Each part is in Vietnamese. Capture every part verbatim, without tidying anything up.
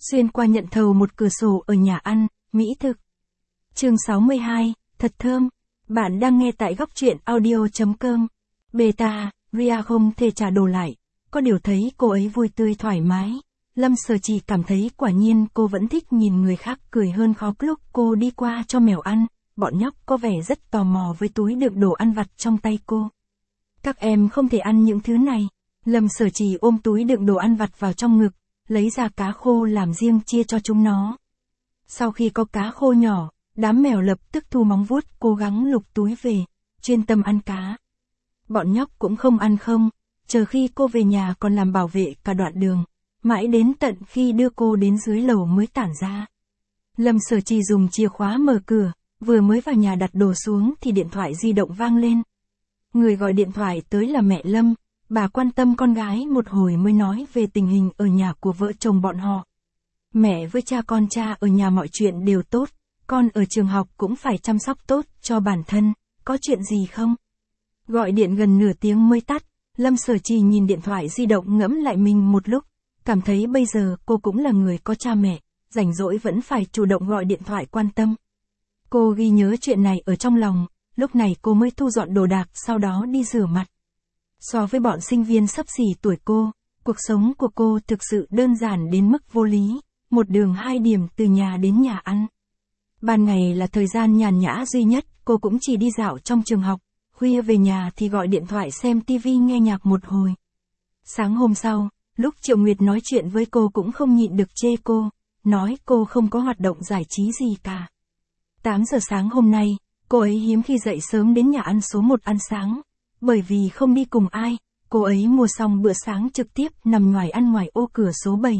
Xuyên qua nhận thầu một cửa sổ ở nhà ăn, mỹ thực. Chương sáu mươi hai, thật thơm. Bạn đang nghe tại góc truyện audio chấm com. Beta, Ria không thể trả đồ lại. Có điều thấy cô ấy vui tươi thoải mái. Lâm Sở Trì cảm thấy quả nhiên cô vẫn thích nhìn người khác cười hơn khóc lúc cô đi qua cho mèo ăn. Bọn nhóc có vẻ rất tò mò với túi đựng đồ ăn vặt trong tay cô. Các em không thể ăn những thứ này. Lâm Sở Trì ôm túi đựng đồ ăn vặt vào trong ngực, lấy ra cá khô làm riêng chia cho chúng nó. Sau khi có cá khô nhỏ, đám mèo lập tức thu móng vuốt cố gắng lục túi về, chuyên tâm ăn cá. Bọn nhóc cũng không ăn không, chờ khi cô về nhà còn làm bảo vệ cả đoạn đường, mãi đến tận khi đưa cô đến dưới lầu mới tản ra. Lâm Sở Trì dùng chìa khóa mở cửa, vừa mới vào nhà đặt đồ xuống thì điện thoại di động vang lên. Người gọi điện thoại tới là mẹ Lâm, bà quan tâm con gái một hồi mới nói về tình hình ở nhà của vợ chồng bọn họ. Mẹ với cha con cha ở nhà mọi chuyện đều tốt, con ở trường học cũng phải chăm sóc tốt cho bản thân, có chuyện gì không? Gọi điện gần nửa tiếng mới tắt, Lâm Sở Trì nhìn điện thoại di động ngẫm lại mình một lúc, cảm thấy bây giờ cô cũng là người có cha mẹ, rảnh rỗi vẫn phải chủ động gọi điện thoại quan tâm. Cô ghi nhớ chuyện này ở trong lòng, lúc này cô mới thu dọn đồ đạc sau đó đi rửa mặt. So với bọn sinh viên xấp xỉ tuổi cô, cuộc sống của cô thực sự đơn giản đến mức vô lý, một đường hai điểm từ nhà đến nhà ăn. Ban ngày là thời gian nhàn nhã duy nhất, cô cũng chỉ đi dạo trong trường học, khuya về nhà thì gọi điện thoại xem tivi nghe nhạc một hồi. Sáng hôm sau, lúc Triệu Nguyệt nói chuyện với cô cũng không nhịn được chê cô, nói cô không có hoạt động giải trí gì cả. tám giờ sáng hôm nay, cô ấy hiếm khi dậy sớm đến nhà ăn số một ăn sáng. Bởi vì không đi cùng ai, cô ấy mua xong bữa sáng trực tiếp nằm ngoài ăn ngoài ô cửa số bảy.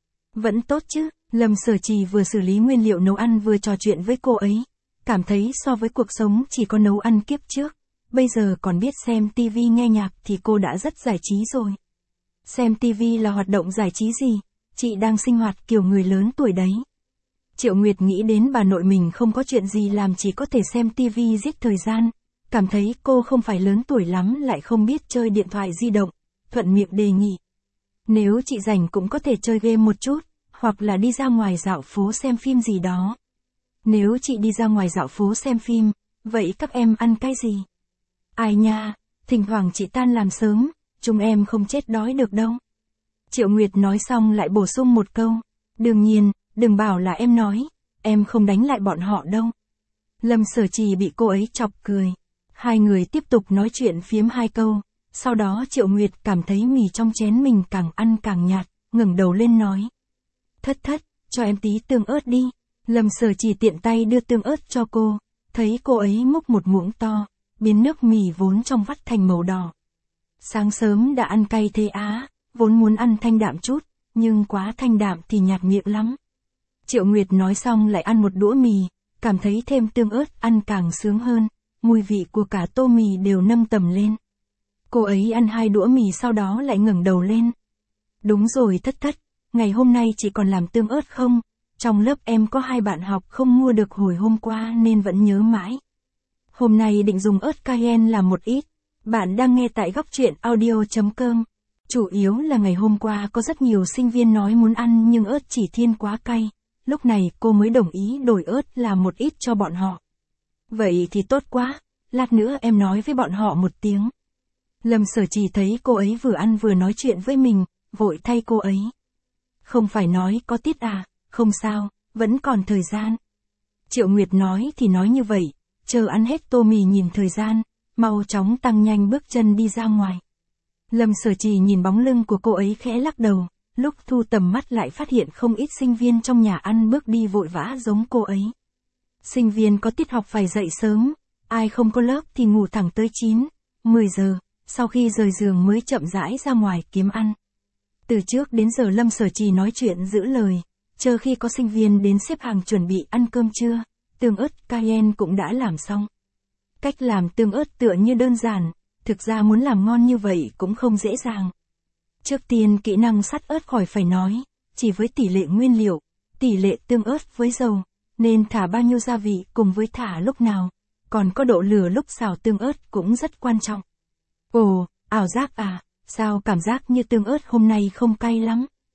Vẫn tốt chứ, Lâm Sở Trì vừa xử lý nguyên liệu nấu ăn vừa trò chuyện với cô ấy. Cảm thấy so với cuộc sống chỉ có nấu ăn kiếp trước, bây giờ còn biết xem tivi nghe nhạc thì cô đã rất giải trí rồi. Xem tivi là hoạt động giải trí gì? Chị đang sinh hoạt kiểu người lớn tuổi đấy. Triệu Nguyệt nghĩ đến bà nội mình không có chuyện gì làm chỉ có thể xem tivi giết thời gian. Cảm thấy cô không phải lớn tuổi lắm lại không biết chơi điện thoại di động, thuận miệng đề nghị. Nếu chị rảnh cũng có thể chơi game một chút, hoặc là đi ra ngoài dạo phố xem phim gì đó. Nếu chị đi ra ngoài dạo phố xem phim, vậy các em ăn cái gì? Ai nha, thỉnh thoảng chị tan làm sớm, chúng em không chết đói được đâu. Triệu Nguyệt nói xong lại bổ sung một câu, đương nhiên, đừng bảo là em nói, em không đánh lại bọn họ đâu. Lâm Sở Trì bị cô ấy chọc cười. Hai người tiếp tục nói chuyện phiếm hai câu, sau đó Triệu Nguyệt cảm thấy mì trong chén mình càng ăn càng nhạt, ngẩng đầu lên nói. Thất thất, cho em tí tương ớt đi. Lâm Sở Trì tiện tay đưa tương ớt cho cô, thấy cô ấy múc một muỗng to, biến nước mì vốn trong vắt thành màu đỏ. Sáng sớm đã ăn cay thế á, vốn muốn ăn thanh đạm chút, nhưng quá thanh đạm thì nhạt miệng lắm. Triệu Nguyệt nói xong lại ăn một đũa mì, cảm thấy thêm tương ớt ăn càng sướng hơn. Mùi vị của cả tô mì đều nâng tầm lên. Cô ấy ăn hai đũa mì sau đó lại ngẩng đầu lên. Đúng rồi Thất Thất, ngày hôm nay chị còn làm tương ớt không? Trong lớp em có hai bạn học không mua được hồi hôm qua nên vẫn nhớ mãi. Hôm nay định dùng ớt cayenne làm một ít. Bạn đang nghe tại góc truyện audio chấm com. Chủ yếu là ngày hôm qua có rất nhiều sinh viên nói muốn ăn nhưng ớt chỉ thiên quá cay. Lúc này cô mới đồng ý đổi ớt làm một ít cho bọn họ. Vậy thì tốt quá, lát nữa em nói với bọn họ một tiếng. Lâm Sở Trì thấy cô ấy vừa ăn vừa nói chuyện với mình, vội thay cô ấy. Không phải nói có tiết à, không sao, vẫn còn thời gian. Triệu Nguyệt nói thì nói như vậy, chờ ăn hết tô mì nhìn thời gian, mau chóng tăng nhanh bước chân đi ra ngoài. Lâm Sở Trì nhìn bóng lưng của cô ấy khẽ lắc đầu, lúc thu tầm mắt lại phát hiện không ít sinh viên trong nhà ăn bước đi vội vã giống cô ấy. Sinh viên có tiết học phải dậy sớm, ai không có lớp thì ngủ thẳng tới chín, mười giờ, sau khi rời giường mới chậm rãi ra ngoài kiếm ăn. Từ trước đến giờ Lâm Sở Trì nói chuyện giữ lời, chờ khi có sinh viên đến xếp hàng chuẩn bị ăn cơm trưa, tương ớt cayenne cũng đã làm xong. Cách làm tương ớt tựa như đơn giản, thực ra muốn làm ngon như vậy cũng không dễ dàng. Trước tiên kỹ năng sắt ớt khỏi phải nói, chỉ với tỷ lệ nguyên liệu, tỷ lệ tương ớt với dầu. Nên thả bao nhiêu gia vị cùng với thả lúc nào, còn có độ lửa lúc xào tương ớt cũng rất quan trọng. Ồ, ảo giác à, sao cảm giác như tương ớt hôm nay không cay lắm?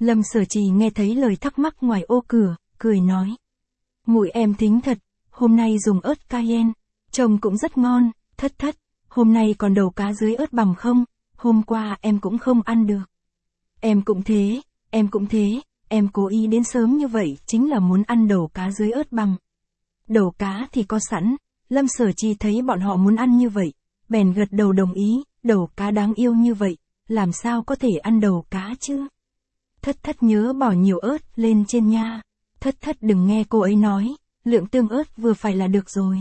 Lâm Sở Trì nghe thấy lời thắc mắc ngoài ô cửa, cười nói. Mùi em thính thật, hôm nay dùng ớt cayenne, trông cũng rất ngon. Thất thất, hôm nay còn đầu cá dưới ớt bằm không? Hôm qua em cũng không ăn được. Em cũng thế, em cũng thế, em cố ý đến sớm như vậy chính là muốn ăn đầu cá dưới ớt bằm. Đầu cá thì có sẵn, Lâm Sở Trì thấy bọn họ muốn ăn như vậy, bèn gật đầu đồng ý, đầu cá đáng yêu như vậy, làm sao có thể ăn đầu cá chứ? Thất thất nhớ bỏ nhiều ớt lên trên nha. Thất thất đừng nghe cô ấy nói, lượng tương ớt vừa phải là được rồi.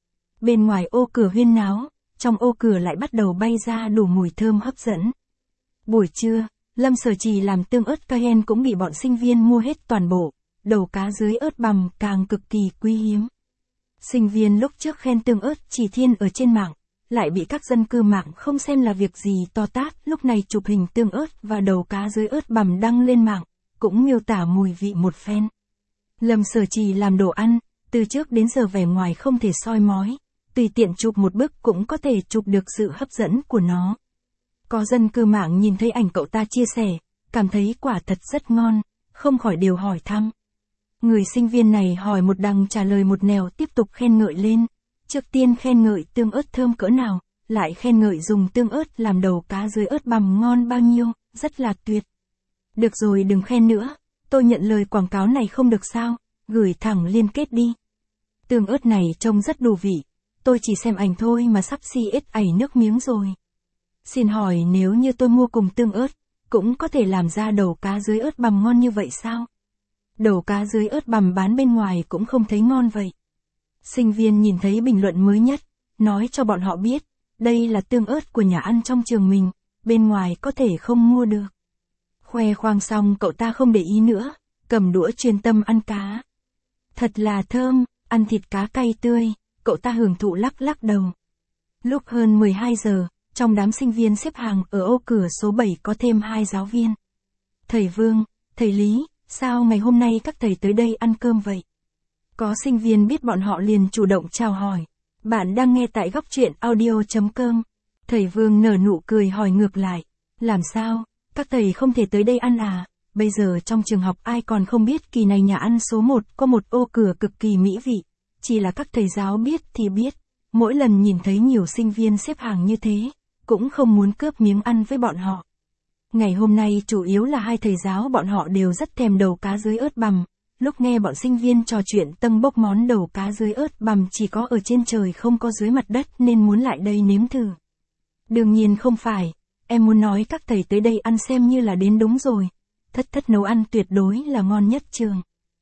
Bên ngoài ô cửa huyên náo, trong ô cửa lại bắt đầu bay ra đủ mùi thơm hấp dẫn. Buổi trưa, Lâm Sở Trì làm tương ớt cayenne cũng bị bọn sinh viên mua hết toàn bộ, đầu cá dưới ớt bằm càng cực kỳ quý hiếm. Sinh viên lúc trước khen tương ớt chỉ thiên ở trên mạng, lại bị các dân cư mạng không xem là việc gì to tát, lúc này chụp hình tương ớt và đầu cá dưới ớt bằm đăng lên mạng, cũng miêu tả mùi vị một phen. Lâm Sở Trì làm đồ ăn, từ trước đến giờ vẻ ngoài không thể soi mói, tùy tiện chụp một bức cũng có thể chụp được sự hấp dẫn của nó. Có dân cư mạng nhìn thấy ảnh cậu ta chia sẻ, cảm thấy quả thật rất ngon, không khỏi đều hỏi thăm. Người sinh viên này hỏi một đằng trả lời một nẻo, tiếp tục khen ngợi lên. Trước tiên khen ngợi tương ớt thơm cỡ nào, lại khen ngợi dùng tương ớt làm đầu cá dưới ớt bằm ngon bao nhiêu, rất là tuyệt. Được rồi đừng khen nữa, tôi nhận lời quảng cáo này không được sao, gửi thẳng liên kết đi. Tương ớt này trông rất đủ vị, tôi chỉ xem ảnh thôi mà sắp si ếch ảy nước miếng rồi. Xin hỏi nếu như tôi mua cùng tương ớt, cũng có thể làm ra đầu cá dưới ớt bằm ngon như vậy sao? Đầu cá dưới ớt bằm bán bên ngoài cũng không thấy ngon vậy. Sinh viên nhìn thấy bình luận mới nhất, nói cho bọn họ biết, đây là tương ớt của nhà ăn trong trường mình, bên ngoài có thể không mua được. Khoe khoang xong cậu ta không để ý nữa, cầm đũa chuyên tâm ăn cá. Thật là thơm, ăn thịt cá cay tươi, cậu ta hưởng thụ lắc lắc đầu. Lúc hơn mười hai giờ, trong đám sinh viên xếp hàng ở ô cửa số bảy có thêm hai giáo viên. Thầy Vương, thầy Lý, sao ngày hôm nay các thầy tới đây ăn cơm vậy? Có sinh viên biết bọn họ liền chủ động chào hỏi. Bạn đang nghe tại góc truyện audio.com. Thầy Vương nở nụ cười hỏi ngược lại. Làm sao, các thầy không thể tới đây ăn à? Bây giờ trong trường học ai còn không biết kỳ này nhà ăn số một có một ô cửa cực kỳ mỹ vị. Chỉ là các thầy giáo biết thì biết. Mỗi lần nhìn thấy nhiều sinh viên xếp hàng như thế, cũng không muốn cướp miếng ăn với bọn họ. Ngày hôm nay chủ yếu là hai thầy giáo bọn họ đều rất thèm đầu cá dưới ớt bằm. Lúc nghe bọn sinh viên trò chuyện tâng bốc món đầu cá dưới ớt bằm chỉ có ở trên trời không có dưới mặt đất nên muốn lại đây nếm thử. Đương nhiên không phải, em muốn nói các thầy tới đây ăn xem như là đến đúng rồi. Thất thất nấu ăn tuyệt đối là ngon nhất trường.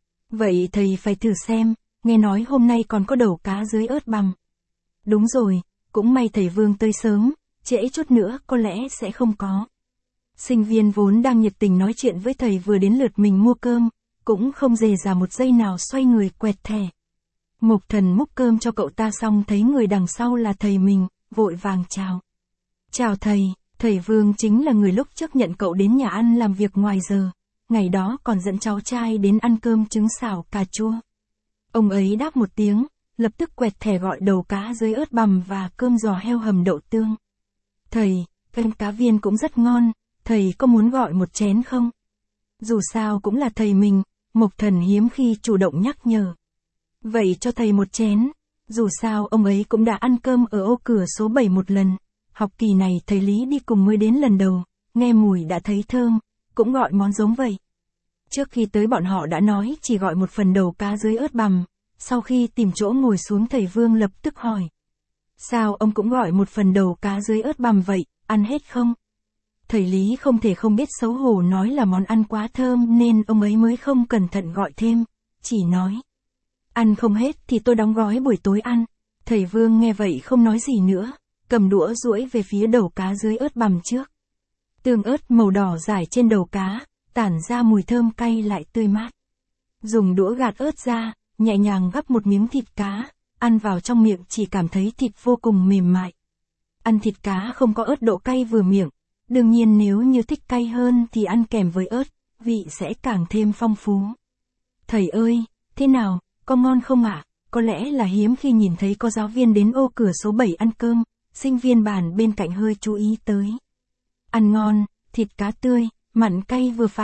Vậy thầy phải thử xem, nghe nói hôm nay còn có đầu cá dưới ớt bằm. Đúng rồi, cũng may thầy Vương tới sớm, trễ chút nữa có lẽ sẽ không có. Sinh viên vốn đang nhiệt tình nói chuyện với thầy vừa đến lượt mình mua cơm, cũng không dề dà một giây nào xoay người quẹt thẻ. Mục Thần múc cơm cho cậu ta xong thấy người đằng sau là thầy mình, vội vàng chào. Chào thầy, thầy Vương chính là người lúc trước nhận cậu đến nhà ăn làm việc ngoài giờ, ngày đó còn dẫn cháu trai đến ăn cơm trứng xào cà chua. Ông ấy đáp một tiếng, lập tức quẹt thẻ gọi đầu cá dưới ớt bằm và cơm giò heo hầm đậu tương. Thầy, canh cá viên cũng rất ngon, thầy có muốn gọi một chén không? Dù sao cũng là thầy mình, Mộc Thần hiếm khi chủ động nhắc nhở. Vậy cho thầy một chén, dù sao ông ấy cũng đã ăn cơm ở ô cửa số bảy một lần, học kỳ này thầy Lý đi cùng mới đến lần đầu, nghe mùi đã thấy thơm, cũng gọi món giống vậy. Trước khi tới bọn họ đã nói chỉ gọi một phần đầu cá dưới ớt bằm, sau khi tìm chỗ ngồi xuống thầy Vương lập tức hỏi. Sao ông cũng gọi một phần đầu cá dưới ớt bằm vậy, ăn hết không? Thầy Lý không thể không biết xấu hổ nói là món ăn quá thơm nên ông ấy mới không cẩn thận gọi thêm, chỉ nói. Ăn không hết thì tôi đóng gói buổi tối ăn. Thầy Vương nghe vậy không nói gì nữa, cầm đũa duỗi về phía đầu cá dưới ớt bằm trước. Tương ớt màu đỏ rải trên đầu cá, tản ra mùi thơm cay lại tươi mát. Dùng đũa gạt ớt ra, nhẹ nhàng gắp một miếng thịt cá, ăn vào trong miệng chỉ cảm thấy thịt vô cùng mềm mại. Ăn thịt cá không có ớt độ cay vừa miệng. Đương nhiên nếu như thích cay hơn thì ăn kèm với ớt, vị sẽ càng thêm phong phú. Thầy ơi, thế nào, có ngon không ạ? À? Có lẽ là hiếm khi nhìn thấy có giáo viên đến ô cửa số bảy ăn cơm, sinh viên bàn bên cạnh hơi chú ý tới. Ăn ngon, thịt cá tươi, mặn cay vừa phải,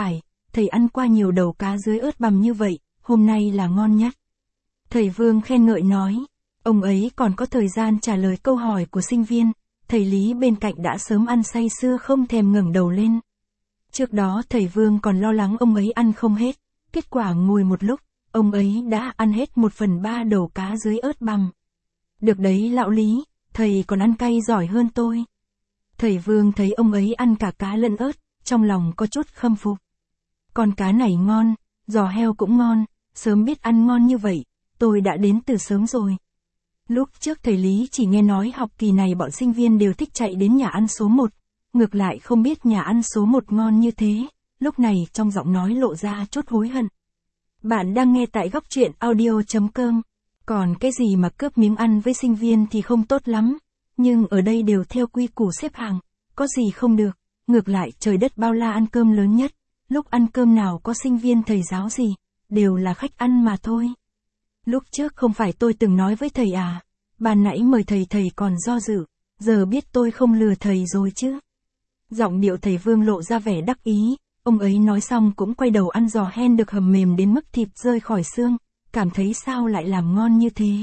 thầy ăn qua nhiều đầu cá dưới ớt bằm như vậy, hôm nay là ngon nhất. Thầy Vương khen ngợi nói, ông ấy còn có thời gian trả lời câu hỏi của sinh viên, thầy Lý bên cạnh đã sớm ăn say sưa không thèm ngẩng đầu lên. Trước đó thầy Vương còn lo lắng ông ấy ăn không hết, kết quả ngồi một lúc, ông ấy đã ăn hết một phần ba đầu cá dưới ớt bằm. Được đấy lão Lý, thầy còn ăn cay giỏi hơn tôi. Thầy Vương thấy ông ấy ăn cả cá lẫn ớt, trong lòng có chút khâm phục. Con cá này ngon, giò heo cũng ngon, sớm biết ăn ngon như vậy, tôi đã đến từ sớm rồi. Lúc trước thầy Lý chỉ nghe nói học kỳ này bọn sinh viên đều thích chạy đến nhà ăn số một, ngược lại không biết nhà ăn số một ngon như thế, lúc này trong giọng nói lộ ra chút hối hận. Bạn đang nghe tại góc truyện audio chấm com. Còn cái gì mà cướp miếng ăn với sinh viên thì không tốt lắm, nhưng ở đây đều theo quy củ xếp hàng, có gì không được, ngược lại trời đất bao la ăn cơm lớn nhất, lúc ăn cơm nào có sinh viên thầy giáo gì, đều là khách ăn mà thôi. Lúc trước không phải tôi từng nói với thầy à, ban nãy mời thầy thầy còn do dự, giờ biết tôi không lừa thầy rồi chứ. Giọng điệu thầy Vương lộ ra vẻ đắc ý, ông ấy nói xong cũng quay đầu ăn giò hen được hầm mềm đến mức thịt rơi khỏi xương, cảm thấy sao lại làm ngon như thế.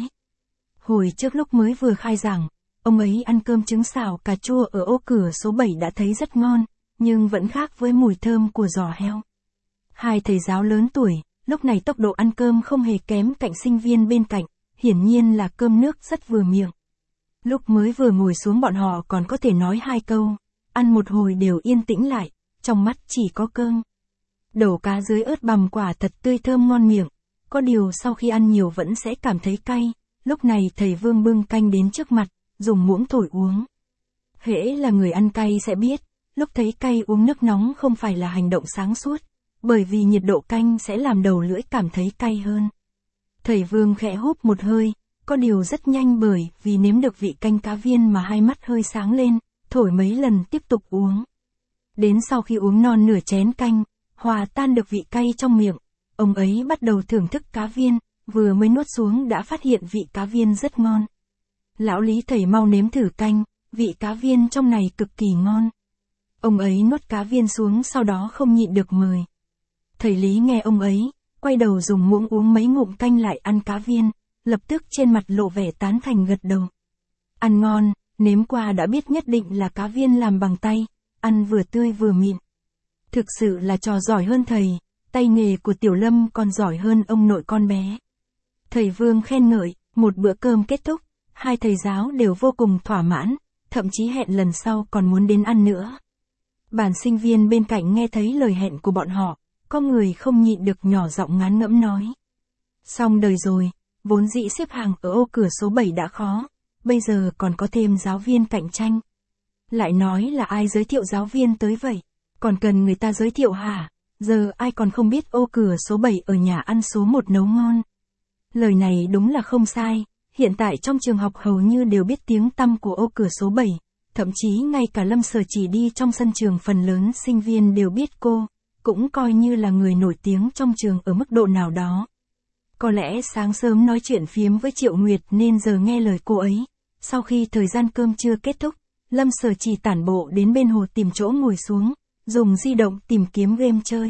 Hồi trước lúc mới vừa khai giảng, ông ấy ăn cơm trứng xào cà chua ở ô cửa số bảy đã thấy rất ngon, nhưng vẫn khác với mùi thơm của giò heo. Hai thầy giáo lớn tuổi, lúc này tốc độ ăn cơm không hề kém cạnh sinh viên bên cạnh, hiển nhiên là cơm nước rất vừa miệng. Lúc mới vừa ngồi xuống bọn họ còn có thể nói hai câu, ăn một hồi đều yên tĩnh lại, trong mắt chỉ có cơm. Đầu cá dưới ớt bằm quả thật tươi thơm ngon miệng, có điều sau khi ăn nhiều vẫn sẽ cảm thấy cay, lúc này thầy Vương bưng canh đến trước mặt, dùng muỗng thổi uống. Hễ là người ăn cay sẽ biết, lúc thấy cay uống nước nóng không phải là hành động sáng suốt, bởi vì nhiệt độ canh sẽ làm đầu lưỡi cảm thấy cay hơn. Thầy Vương khẽ húp một hơi, có điều rất nhanh bởi vì nếm được vị canh cá viên mà hai mắt hơi sáng lên, thổi mấy lần tiếp tục uống. Đến sau khi uống non nửa chén canh, hòa tan được vị cay trong miệng, ông ấy bắt đầu thưởng thức cá viên, vừa mới nuốt xuống đã phát hiện vị cá viên rất ngon. Lão Lý thầy mau nếm thử canh, vị cá viên trong này cực kỳ ngon. Ông ấy nuốt cá viên xuống sau đó không nhịn được mời. Thầy Lý nghe ông ấy, quay đầu dùng muỗng uống mấy ngụm canh lại ăn cá viên, lập tức trên mặt lộ vẻ tán thành gật đầu. Ăn ngon, nếm qua đã biết nhất định là cá viên làm bằng tay, ăn vừa tươi vừa mịn. Thực sự là trò giỏi hơn thầy, tay nghề của Tiểu Lâm còn giỏi hơn ông nội con bé. Thầy Vương khen ngợi, một bữa cơm kết thúc, hai thầy giáo đều vô cùng thỏa mãn, thậm chí hẹn lần sau còn muốn đến ăn nữa. Bản sinh viên bên cạnh nghe thấy lời hẹn của bọn họ, có người không nhịn được nhỏ giọng ngán ngẫm nói. Xong đời rồi, vốn dĩ xếp hàng ở ô cửa số bảy đã khó, bây giờ còn có thêm giáo viên cạnh tranh. Lại nói là ai giới thiệu giáo viên tới vậy, còn cần người ta giới thiệu hả, giờ ai còn không biết ô cửa số bảy ở nhà ăn số một nấu ngon. Lời này đúng là không sai, hiện tại trong trường học hầu như đều biết tiếng tăm của ô cửa số bảy, thậm chí ngay cả Lâm Sở Chỉ đi trong sân trường phần lớn sinh viên đều biết cô, cũng coi như là người nổi tiếng trong trường ở mức độ nào đó. Có lẽ sáng sớm nói chuyện phiếm với Triệu Nguyệt nên giờ nghe lời cô ấy. Sau khi thời gian cơm trưa kết thúc, Lâm Sở Chỉ tản bộ đến bên hồ tìm chỗ ngồi xuống, dùng di động tìm kiếm game chơi.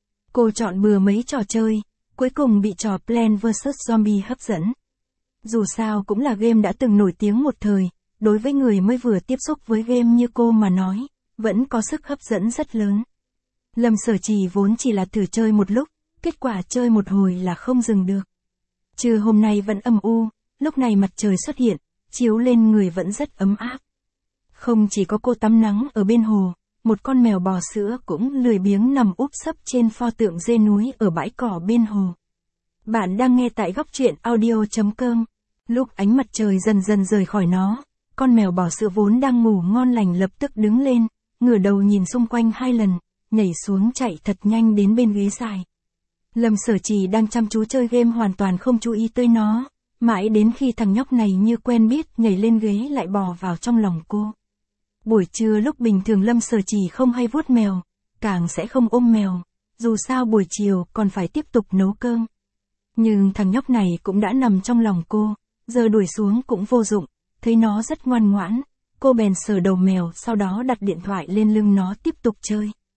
Cô chọn bừa mấy trò chơi, cuối cùng bị trò Plants versus. Zombie hấp dẫn. Dù sao cũng là game đã từng nổi tiếng một thời, đối với người mới vừa tiếp xúc với game như cô mà nói, vẫn có sức hấp dẫn rất lớn. Lâm Sở Chỉ vốn chỉ là thử chơi một lúc, kết quả chơi một hồi là không dừng được. Trưa hôm nay vẫn âm u, lúc này mặt trời xuất hiện, chiếu lên người vẫn rất ấm áp. Không chỉ có cô tắm nắng ở bên hồ, một con mèo bò sữa cũng lười biếng nằm úp sấp trên pho tượng dê núi ở bãi cỏ bên hồ. Bạn đang nghe tại góc truyện audio chấm com. Lúc ánh mặt trời dần dần rời khỏi nó, con mèo bò sữa vốn đang ngủ ngon lành lập tức đứng lên, ngửa đầu nhìn xung quanh hai lần, nhảy xuống chạy thật nhanh đến bên ghế dài. Lâm Sở Chỉ đang chăm chú chơi game hoàn toàn không chú ý tới nó, mãi đến khi thằng nhóc này như quen biết nhảy lên ghế lại bò vào trong lòng cô. Buổi trưa lúc bình thường Lâm Sở Chỉ không hay vuốt mèo, càng sẽ không ôm mèo, dù sao buổi chiều còn phải tiếp tục nấu cơm. Nhưng thằng nhóc này cũng đã nằm trong lòng cô, giờ đuổi xuống cũng vô dụng, thấy nó rất ngoan ngoãn, cô bèn sờ đầu mèo sau đó đặt điện thoại lên lưng nó tiếp tục chơi.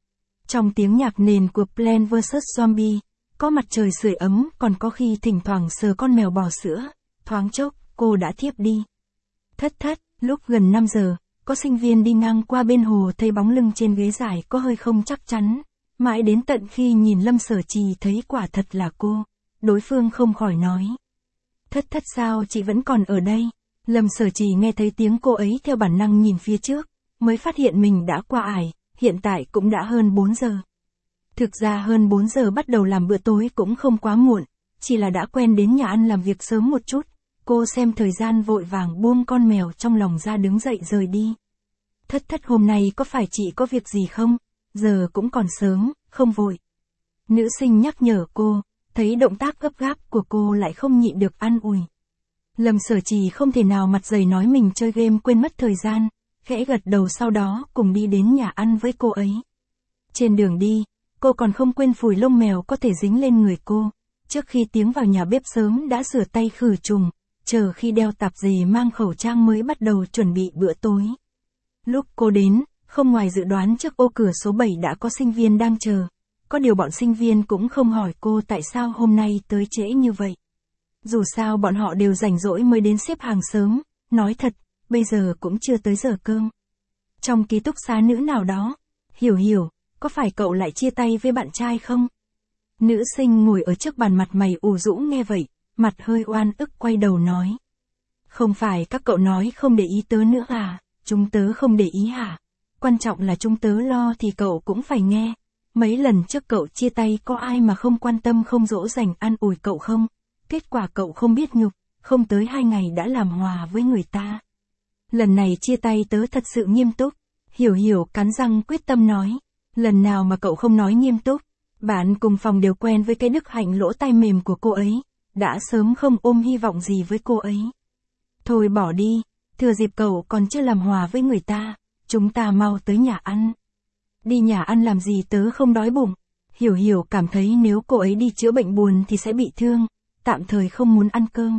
Trong tiếng nhạc nền của Plants versus. Zombies, có mặt trời sưởi ấm, còn có khi thỉnh thoảng sờ con mèo bò sữa, thoáng chốc, cô đã thiếp đi. Thất thất, lúc gần năm giờ, có sinh viên đi ngang qua bên hồ thấy bóng lưng trên ghế dài có hơi không chắc chắn, mãi đến tận khi nhìn Lâm Sở Trì thấy quả thật là cô, đối phương không khỏi nói. Thất thất sao chị vẫn còn ở đây? Lâm Sở Trì nghe thấy tiếng cô ấy theo bản năng nhìn phía trước, mới phát hiện mình đã qua ải, hiện tại cũng đã hơn bốn giờ. Thực ra hơn bốn giờ bắt đầu làm bữa tối cũng không quá muộn, chỉ là đã quen đến nhà ăn làm việc sớm một chút, cô xem thời gian vội vàng buông con mèo trong lòng ra đứng dậy rời đi. Thất thất hôm nay có phải chị có việc gì không? Giờ cũng còn sớm, không vội. Nữ sinh nhắc nhở cô, thấy động tác gấp gáp của cô lại không nhịn được an ủi. Lâm Sở Trì không thể nào mặt dày nói mình chơi game quên mất thời gian, khẽ gật đầu sau đó cùng đi đến nhà ăn với cô ấy. Trên đường đi, cô còn không quên phủi lông mèo có thể dính lên người cô, trước khi tiến vào nhà bếp sớm đã rửa tay khử trùng, chờ khi đeo tạp dề mang khẩu trang mới bắt đầu chuẩn bị bữa tối. Lúc cô đến, không ngoài dự đoán trước ô cửa số bảy đã có sinh viên đang chờ, có điều bọn sinh viên cũng không hỏi cô tại sao hôm nay tới trễ như vậy. Dù sao bọn họ đều rảnh rỗi mới đến xếp hàng sớm, nói thật, bây giờ cũng chưa tới giờ cơm. Trong ký túc xá nữ nào đó, Hiểu Hiểu, có phải cậu lại chia tay với bạn trai không? Nữ sinh ngồi ở trước bàn mặt mày ủ rũ nghe vậy, mặt hơi oan ức quay đầu nói. Không phải các cậu nói không để ý tớ nữa à, chúng tớ không để ý hả? Quan trọng là chúng tớ lo thì cậu cũng phải nghe. Mấy lần trước cậu chia tay có ai mà không quan tâm không dỗ dành an ủi cậu không? Kết quả cậu không biết nhục, không tới hai ngày đã làm hòa với người ta. Lần này chia tay tớ thật sự nghiêm túc. Hiểu Hiểu cắn răng quyết tâm nói. Lần nào mà cậu không nói nghiêm túc, bạn cùng phòng đều quen với cái đức hạnh lỗ tai mềm của cô ấy, đã sớm không ôm hy vọng gì với cô ấy. Thôi bỏ đi, thừa dịp cậu còn chưa làm hòa với người ta, chúng ta mau tới nhà ăn. Đi nhà ăn làm gì tớ không đói bụng. Hiểu Hiểu cảm thấy nếu cô ấy đi chữa bệnh buồn thì sẽ bị thương, tạm thời không muốn ăn cơm.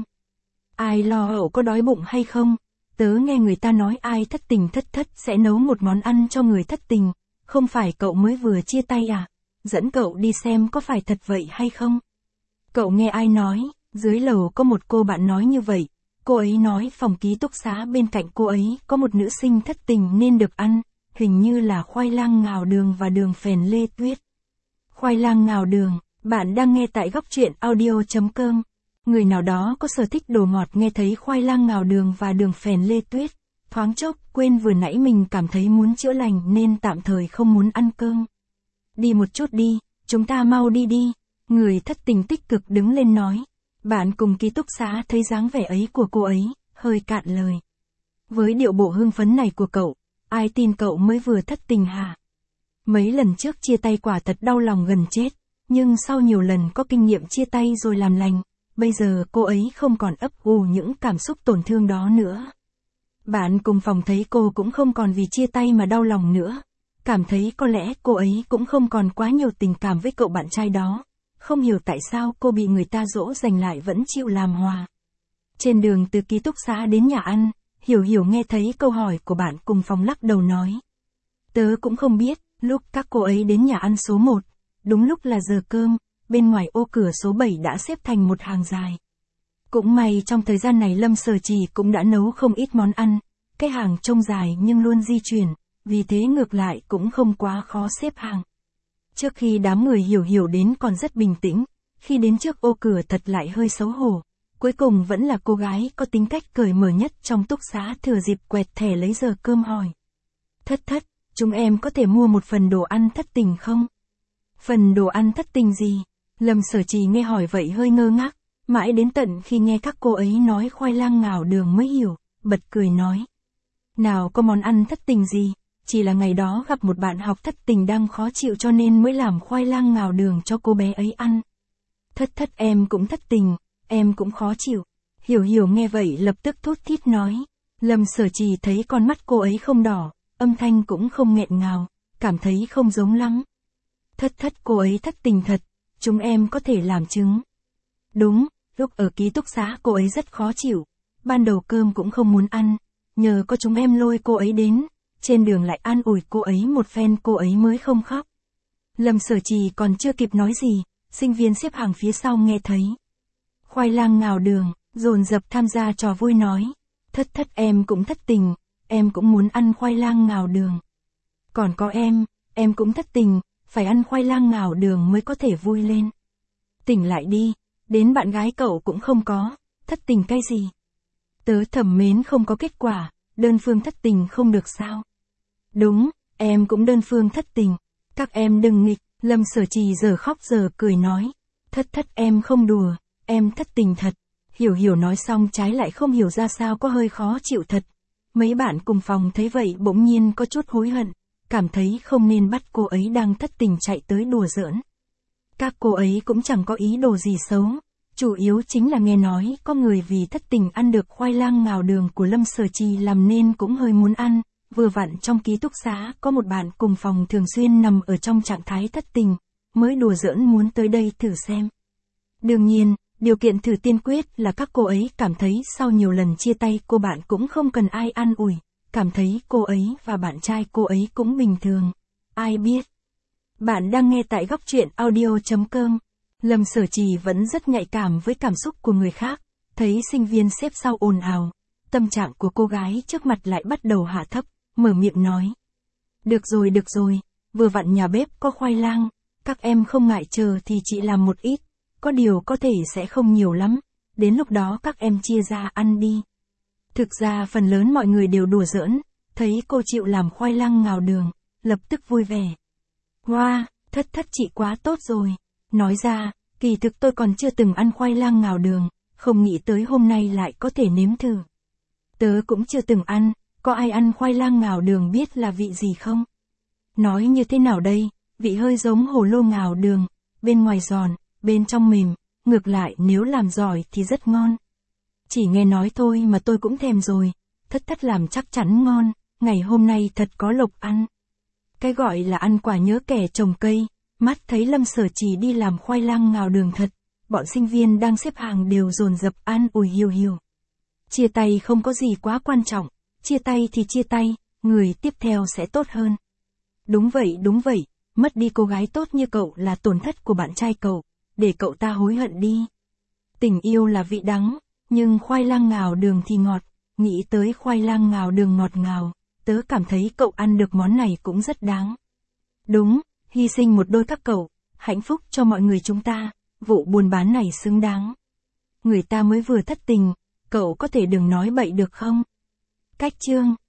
Ai lo cậu có đói bụng hay không? Tớ nghe người ta nói ai thất tình thất thất sẽ nấu một món ăn cho người thất tình, không phải cậu mới vừa chia tay à? Dẫn cậu đi xem có phải thật vậy hay không? Cậu nghe ai nói, dưới lầu có một cô bạn nói như vậy, cô ấy nói phòng ký túc xá bên cạnh cô ấy có một nữ sinh thất tình nên được ăn, hình như là khoai lang ngào đường và đường phèn lê tuyết. Khoai lang ngào đường, bạn đang nghe tại góc truyện audio chấm com. Người nào đó có sở thích đồ ngọt nghe thấy khoai lang ngào đường và đường phèn lê tuyết, thoáng chốc quên vừa nãy mình cảm thấy muốn chữa lành nên tạm thời không muốn ăn cơm. Đi một chút đi, chúng ta mau đi đi. Người thất tình tích cực đứng lên nói. Bạn cùng ký túc xá thấy dáng vẻ ấy của cô ấy, hơi cạn lời. Với điệu bộ hưng phấn này của cậu, ai tin cậu mới vừa thất tình hả? Mấy lần trước chia tay quả thật đau lòng gần chết, nhưng sau nhiều lần có kinh nghiệm chia tay rồi làm lành, bây giờ cô ấy không còn ấp ủ những cảm xúc tổn thương đó nữa. Bạn cùng phòng thấy cô cũng không còn vì chia tay mà đau lòng nữa, cảm thấy có lẽ cô ấy cũng không còn quá nhiều tình cảm với cậu bạn trai đó, không hiểu tại sao cô bị người ta dỗ dành lại vẫn chịu làm hòa. Trên đường từ ký túc xá đến nhà ăn, Hiểu Hiểu nghe thấy câu hỏi của bạn cùng phòng lắc đầu nói. Tớ cũng không biết, lúc các cô ấy đến nhà ăn số một, đúng lúc là giờ cơm, bên ngoài ô cửa số bảy đã xếp thành một hàng dài. Cũng may trong thời gian này Lâm Sở Trì cũng đã nấu không ít món ăn, cái hàng trông dài nhưng luôn di chuyển, vì thế ngược lại cũng không quá khó xếp hàng. Trước khi đám người Hiểu Hiểu đến còn rất bình tĩnh, khi đến trước ô cửa thật lại hơi xấu hổ. Cuối cùng vẫn là cô gái có tính cách cởi mở nhất trong túc xá thừa dịp quẹt thẻ lấy giờ cơm hỏi. Thất thất, chúng em có thể mua một phần đồ ăn thất tình không? Phần đồ ăn thất tình gì? Lâm Sở Trì nghe hỏi vậy hơi ngơ ngác, mãi đến tận khi nghe các cô ấy nói khoai lang ngào đường mới hiểu, bật cười nói. Nào có món ăn thất tình gì, chỉ là ngày đó gặp một bạn học thất tình đang khó chịu cho nên mới làm khoai lang ngào đường cho cô bé ấy ăn. Thất thất em cũng thất tình, em cũng khó chịu. Hiểu Hiểu nghe vậy lập tức thút thít nói. Lâm Sở Trì thấy con mắt cô ấy không đỏ, âm thanh cũng không nghẹn ngào, cảm thấy không giống lắm. Thất thất cô ấy thất tình thật, chúng em có thể làm chứng. Đúng, lúc ở ký túc xá cô ấy rất khó chịu, ban đầu cơm cũng không muốn ăn, nhờ có chúng em lôi cô ấy đến, trên đường lại an ủi cô ấy một phen cô ấy mới không khóc. Lâm Sở Trì còn chưa kịp nói gì, sinh viên xếp hàng phía sau nghe thấy. Khoai lang ngào đường, dồn dập tham gia trò vui nói. Thất thất em cũng thất tình, em cũng muốn ăn khoai lang ngào đường. Còn có em, em cũng thất tình, phải ăn khoai lang ngào đường mới có thể vui lên. Tỉnh lại đi, đến bạn gái cậu cũng không có, thất tình cái gì. Tớ thầm mến không có kết quả, đơn phương thất tình không được sao. Đúng, em cũng đơn phương thất tình, các em đừng nghịch. Lâm Sở Trì giờ khóc giờ cười nói. Thất thất em không đùa, em thất tình thật. Hiểu Hiểu nói xong trái lại không hiểu ra sao có hơi khó chịu thật. Mấy bạn cùng phòng thấy vậy bỗng nhiên có chút hối hận, cảm thấy không nên bắt cô ấy đang thất tình chạy tới đùa giỡn. Các cô ấy cũng chẳng có ý đồ gì xấu, chủ yếu chính là nghe nói có người vì thất tình ăn được khoai lang ngào đường của Lâm Sở Trì làm nên cũng hơi muốn ăn. Vừa vặn trong ký túc xá có một bạn cùng phòng thường xuyên nằm ở trong trạng thái thất tình, mới đùa giỡn muốn tới đây thử xem. Đương nhiên, điều kiện thử tiên quyết là các cô ấy cảm thấy sau nhiều lần chia tay cô bạn cũng không cần ai an ủi, cảm thấy cô ấy và bạn trai cô ấy cũng bình thường. Ai biết? Bạn đang nghe tại góc truyện audio chấm com. Lâm Sở Trì vẫn rất nhạy cảm với cảm xúc của người khác, thấy sinh viên xếp sau ồn ào, tâm trạng của cô gái trước mặt lại bắt đầu hạ thấp, mở miệng nói. Được rồi được rồi, vừa vặn nhà bếp có khoai lang, các em không ngại chờ thì chị làm một ít, có điều có thể sẽ không nhiều lắm, đến lúc đó các em chia ra ăn đi. Thực ra phần lớn mọi người đều đùa giỡn, thấy cô chịu làm khoai lang ngào đường, lập tức vui vẻ. Wow, thất thất chị quá tốt rồi. Nói ra, kỳ thực tôi còn chưa từng ăn khoai lang ngào đường, không nghĩ tới hôm nay lại có thể nếm thử. Tớ cũng chưa từng ăn, có ai ăn khoai lang ngào đường biết là vị gì không? Nói như thế nào đây, vị hơi giống hồ lô ngào đường, bên ngoài giòn, bên trong mềm, ngược lại nếu làm giỏi thì rất ngon. Chỉ nghe nói thôi mà tôi cũng thèm rồi, thất thất làm chắc chắn ngon, ngày hôm nay thật có lộc ăn. Cái gọi là ăn quả nhớ kẻ trồng cây, mắt thấy Lâm Sở Trì đi làm khoai lang ngào đường thật, bọn sinh viên đang xếp hàng đều dồn dập an ủi Hiểu Hiểu. Chia tay không có gì quá quan trọng, chia tay thì chia tay, người tiếp theo sẽ tốt hơn. Đúng vậy đúng vậy, mất đi cô gái tốt như cậu là tổn thất của bạn trai cậu, để cậu ta hối hận đi. Tình yêu là vị đắng, nhưng khoai lang ngào đường thì ngọt, nghĩ tới khoai lang ngào đường ngọt ngào, tớ cảm thấy cậu ăn được món này cũng rất đáng. Đúng, hy sinh một đôi các cậu, hạnh phúc cho mọi người chúng ta, vụ buôn bán này xứng đáng. Người ta mới vừa thất tình, cậu có thể đừng nói bậy được không? Cách chương